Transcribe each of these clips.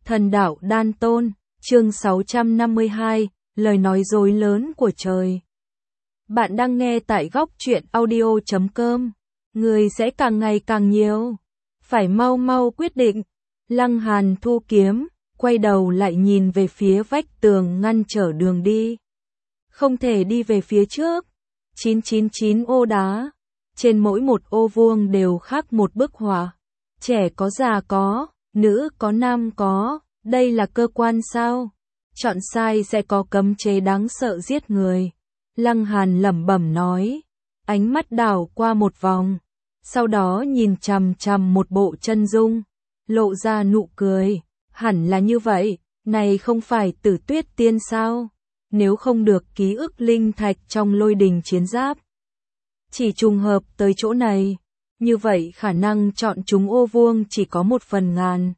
Thần đạo đan tôn, chương 652, lời nói dối lớn của trời. Bạn đang nghe tại góc truyện audio.com. Người sẽ càng ngày càng nhiều. Phải mau mau quyết định. Lăng Hàn thu kiếm, quay đầu lại nhìn về phía vách tường ngăn trở đường đi. Không thể đi về phía trước. 999 ô đá. Trên mỗi một ô vuông đều khắc một bức họa. Trẻ có già có, nữ có nam có, đây là cơ quan sao? Chọn sai sẽ có cấm chế đáng sợ giết người. Lăng Hàn lẩm bẩm nói, ánh mắt đảo qua một vòng, sau đó nhìn chằm chằm một bộ chân dung, lộ ra nụ cười, hẳn là như vậy, này không phải Tử Tuyết Tiên sao? Nếu không được ký ức linh thạch trong Lôi Đình chiến giáp, chỉ trùng hợp tới chỗ này, như vậy khả năng chọn chúng ô vuông chỉ có 1/1000.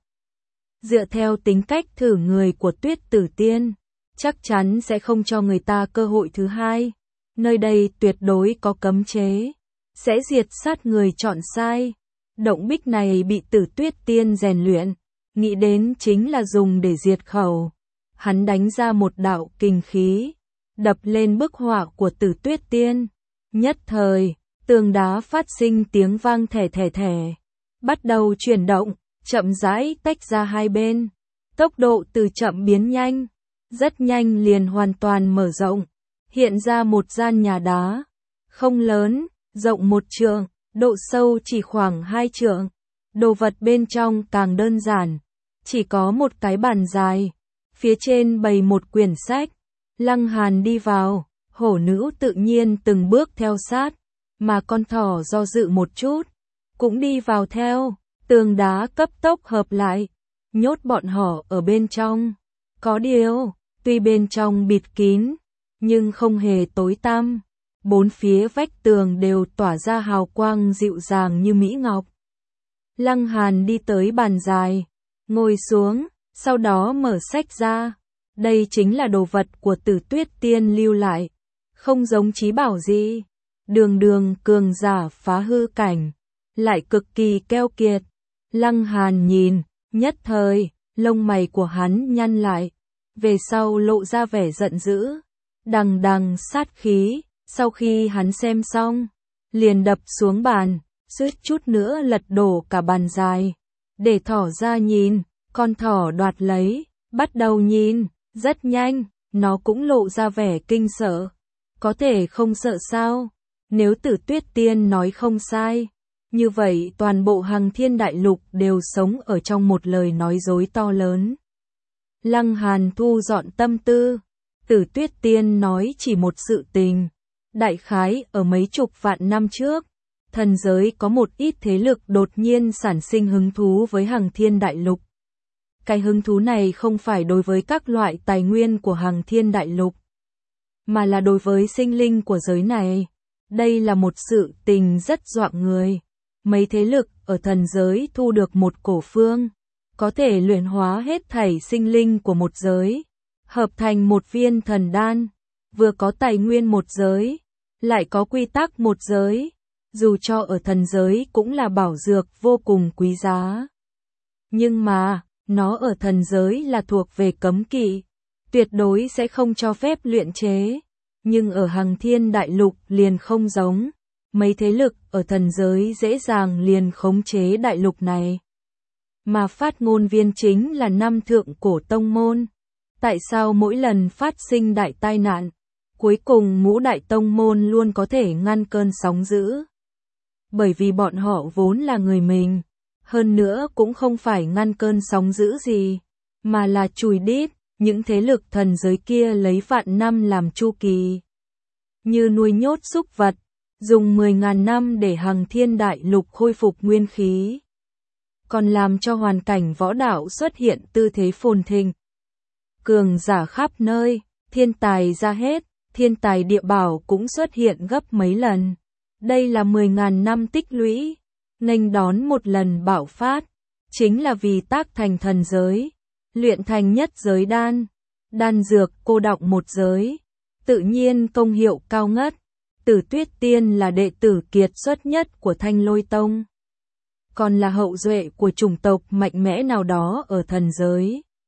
Dựa theo tính cách thử người của Tuyết Tử Tiên, chắc chắn sẽ không cho người ta cơ hội thứ hai. Nơi đây tuyệt đối có cấm chế, sẽ diệt sát người chọn sai. Động bích này bị Tử Tuyết Tiên rèn luyện, nghĩ đến chính là dùng để diệt khẩu. Hắn đánh ra một đạo kình khí, đập lên bức họa của Tử Tuyết Tiên. Nhất thời, tường đá phát sinh tiếng vang thẻ thẻ thẻ, bắt đầu chuyển động, chậm rãi tách ra hai bên. Tốc độ từ chậm biến nhanh, rất nhanh liền hoàn toàn mở rộng, hiện ra một gian nhà đá, không lớn, rộng 1 trượng, độ sâu chỉ khoảng 2 trượng. Đồ vật bên trong càng đơn giản, chỉ có một cái bàn dài, phía trên bày một quyển sách. Lăng Hàn đi vào, hổ nữ tự nhiên từng bước theo sát, mà con thỏ do dự một chút, cũng đi vào theo. Tường đá cấp tốc hợp lại, nhốt bọn họ ở bên trong. Có điều, tuy bên trong bịt kín, nhưng không hề tối tăm. Bốn phía vách tường đều tỏa ra hào quang dịu dàng như mỹ ngọc. Lăng Hàn đi tới bàn dài, ngồi xuống, sau đó mở sách ra. Đây chính là đồ vật của Tử Tuyết Tiên lưu lại, không giống trí bảo gì. Đường đường cường giả phá hư cảnh, lại cực kỳ keo kiệt. Lăng Hàn nhìn, nhất thời, lông mày của hắn nhăn lại, về sau lộ ra vẻ giận dữ, đằng đằng sát khí. Sau khi hắn xem xong, liền đập xuống bàn, suýt chút nữa lật đổ cả bàn dài. Để thỏ ra nhìn, con thỏ đoạt lấy, bắt đầu nhìn, rất nhanh, nó cũng lộ ra vẻ kinh sợ. Có thể không sợ sao? Nếu Tử Tuyết Tiên nói không sai, như vậy toàn bộ Hằng Thiên Đại Lục đều sống ở trong một lời nói dối to lớn. Lăng Hàn thu dọn tâm tư, Tử Tuyết Tiên nói chỉ một sự tình. Đại khái ở mấy chục vạn năm trước, thần giới có một ít thế lực đột nhiên sản sinh hứng thú với Hằng Thiên Đại Lục. Cái hứng thú này không phải đối với các loại tài nguyên của Hằng Thiên Đại Lục, mà là đối với sinh linh của giới này. Đây là một sự tình rất dọa người. Mấy thế lực ở thần giới thu được một cổ phương, có thể luyện hóa hết thảy sinh linh của một giới, hợp thành một viên thần đan, vừa có tài nguyên một giới, lại có quy tắc một giới, dù cho ở thần giới cũng là bảo dược vô cùng quý giá. Nhưng mà, nó ở thần giới là thuộc về cấm kỵ, tuyệt đối sẽ không cho phép luyện chế. Nhưng ở Hằng Thiên Đại Lục liền không giống, mấy thế lực ở thần giới dễ dàng liền khống chế đại lục này. Mà phát ngôn viên chính là 5 thượng cổ tông môn. Tại sao mỗi lần phát sinh đại tai nạn, cuối cùng ngũ đại tông môn luôn có thể ngăn cơn sóng dữ? Bởi vì bọn họ vốn là người mình, hơn nữa cũng không phải ngăn cơn sóng dữ gì, mà là chùi đít. Những thế lực thần giới kia lấy vạn năm làm chu kỳ, như nuôi nhốt súc vật, dùng 10.000 năm để Hằng Thiên Đại Lục khôi phục nguyên khí, còn làm cho hoàn cảnh võ đạo xuất hiện tư thế phồn thịnh. Cường giả khắp nơi, thiên tài ra hết, thiên tài địa bảo cũng xuất hiện gấp mấy lần. Đây là 10.000 năm tích lũy, nghênh đón một lần bạo phát, chính là vì tác thành thần giới. Luyện thành nhất giới đan, đan dược cô đọng một giới, tự nhiên công hiệu cao ngất. Tử Tuyết Tiên là đệ tử kiệt xuất nhất của Thanh Lôi Tông, còn là hậu duệ của chủng tộc mạnh mẽ nào đó ở thần giới.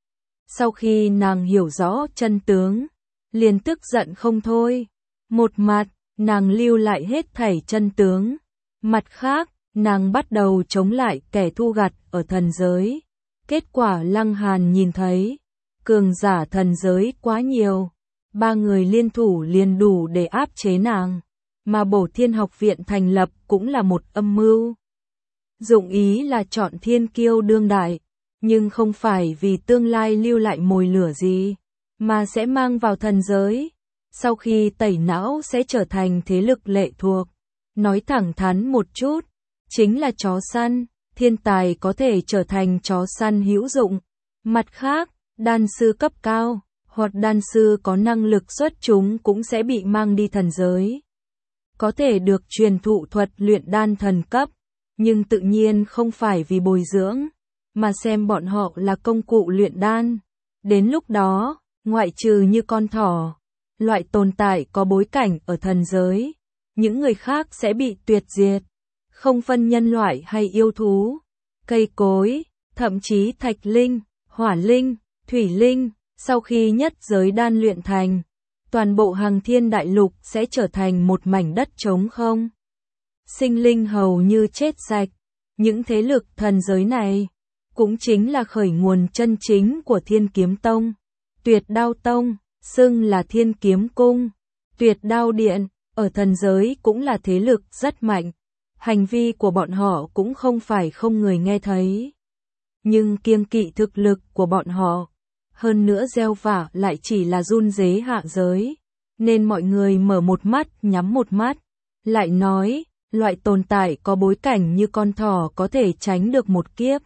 Sau khi nàng hiểu rõ chân tướng, liền tức giận không thôi. Một mặt, nàng lưu lại hết thảy chân tướng. Mặt khác, nàng bắt đầu chống lại kẻ thu gặt ở thần giới. Kết quả Lăng Hàn nhìn thấy, cường giả thần giới quá nhiều. 3 người liên thủ liền đủ để áp chế nàng. Mà Bổ Thiên Học Viện thành lập cũng là một âm mưu. Dụng ý là chọn thiên kiêu đương đại, nhưng không phải vì tương lai lưu lại mồi lửa gì, mà sẽ mang vào thần giới. Sau khi tẩy não sẽ trở thành thế lực lệ thuộc. Nói thẳng thắn một chút, chính là chó săn, thiên tài có thể trở thành chó săn hữu dụng. Mặt khác, đan sư cấp cao, hoặc đan sư có năng lực xuất chúng cũng sẽ bị mang đi thần giới. Có thể được truyền thụ thuật luyện đan thần cấp, nhưng tự nhiên không phải vì bồi dưỡng, mà xem bọn họ là công cụ luyện đan. Đến lúc đó, ngoại trừ như con thỏ, loại tồn tại có bối cảnh ở thần giới, những người khác sẽ bị tuyệt diệt, không phân nhân loại hay yêu thú, cây cối, thậm chí thạch linh, hỏa linh, thủy linh. Sau khi nhất giới đan luyện thành, toàn bộ Hằng Thiên Đại Lục sẽ trở thành một mảnh đất trống không. Sinh linh hầu như chết sạch. Những thế lực thần giới này cũng chính là khởi nguồn chân chính của Thiên Kiếm Tông. Tuyệt Đao Tông, xưng là Thiên Kiếm Cung, Tuyệt Đao Điện, ở thần giới cũng là thế lực rất mạnh. Hành vi của bọn họ cũng không phải không người nghe thấy. Nhưng kiêng kỵ thực lực của bọn họ, hơn nữa gieo vả lại chỉ là run rế hạ giới, nên mọi người mở một mắt nhắm một mắt. Lại nói, loại tồn tại có bối cảnh như con thỏ có thể tránh được một kiếp.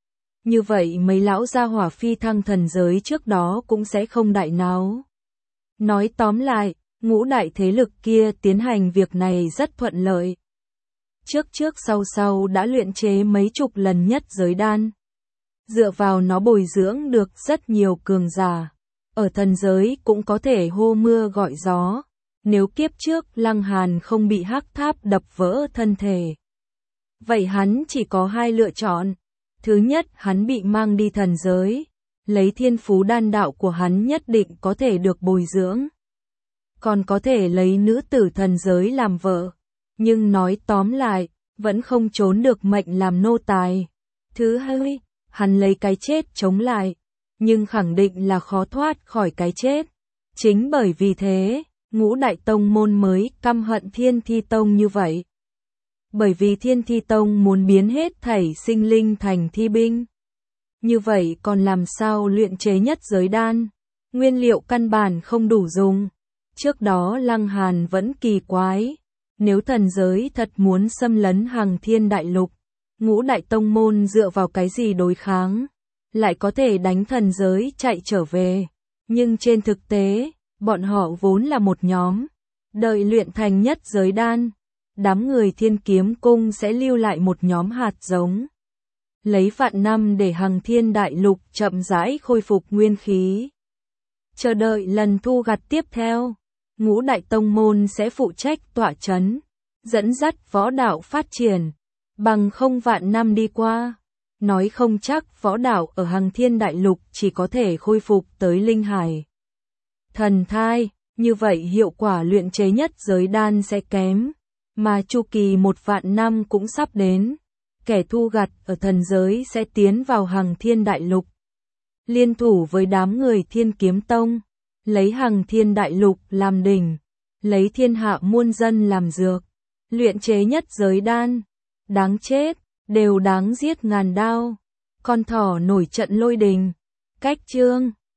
Như vậy mấy lão gia hỏa phi thăng thần giới trước đó cũng sẽ không đại náo. Nói tóm lại, ngũ đại thế lực kia tiến hành việc này rất thuận lợi. Trước sau đã luyện chế mấy chục lần nhất giới đan. Dựa vào nó bồi dưỡng được rất nhiều cường giả. Ở thần giới cũng có thể hô mưa gọi gió. Nếu kiếp trước Lăng Hàn không bị hắc tháp đập vỡ thân thể, vậy hắn chỉ có 2 lựa chọn. Thứ nhất, hắn bị mang đi thần giới, lấy thiên phú đan đạo của hắn nhất định có thể được bồi dưỡng. Còn có thể lấy nữ tử thần giới làm vợ, nhưng nói tóm lại, vẫn không trốn được mệnh làm nô tài. Thứ hai, hắn lấy cái chết chống lại, nhưng khẳng định là khó thoát khỏi cái chết. Chính bởi vì thế, ngũ đại tông môn mới căm hận Thiên Thi Tông như vậy. Bởi vì Thiên Thi Tông muốn biến hết thảy sinh linh thành thi binh. Như vậy còn làm sao luyện chế nhất giới đan? Nguyên liệu căn bản không đủ dùng. Trước đó Lăng Hàn vẫn kỳ quái. Nếu thần giới thật muốn xâm lấn Hằng Thiên Đại Lục, ngũ đại tông môn dựa vào cái gì đối kháng? Lại có thể đánh thần giới chạy trở về. Nhưng trên thực tế, bọn họ vốn là một nhóm. Đợi luyện thành nhất giới đan, đám người Thiên Kiếm Cung sẽ lưu lại một nhóm hạt giống. Lấy vạn năm để Hằng Thiên Đại Lục chậm rãi khôi phục nguyên khí. Chờ đợi lần thu gặt tiếp theo, ngũ đại tông môn sẽ phụ trách tọa chấn, dẫn dắt võ đạo phát triển. Bằng không vạn năm đi qua, nói không chắc võ đạo ở Hằng Thiên Đại Lục chỉ có thể khôi phục tới linh hải. Thần thai, như vậy hiệu quả luyện chế nhất giới đan sẽ kém, mà chu kỳ 1 vạn năm cũng sắp đến. Kẻ thu gặt ở thần giới sẽ tiến vào Hằng Thiên Đại Lục, liên thủ với đám người Thiên Kiếm Tông, lấy Hằng Thiên Đại Lục làm đỉnh, lấy thiên hạ muôn dân làm dược, luyện chế nhất giới đan. Đáng chết, đều đáng giết ngàn đao. Con thỏ nổi trận lôi đình. Cách chương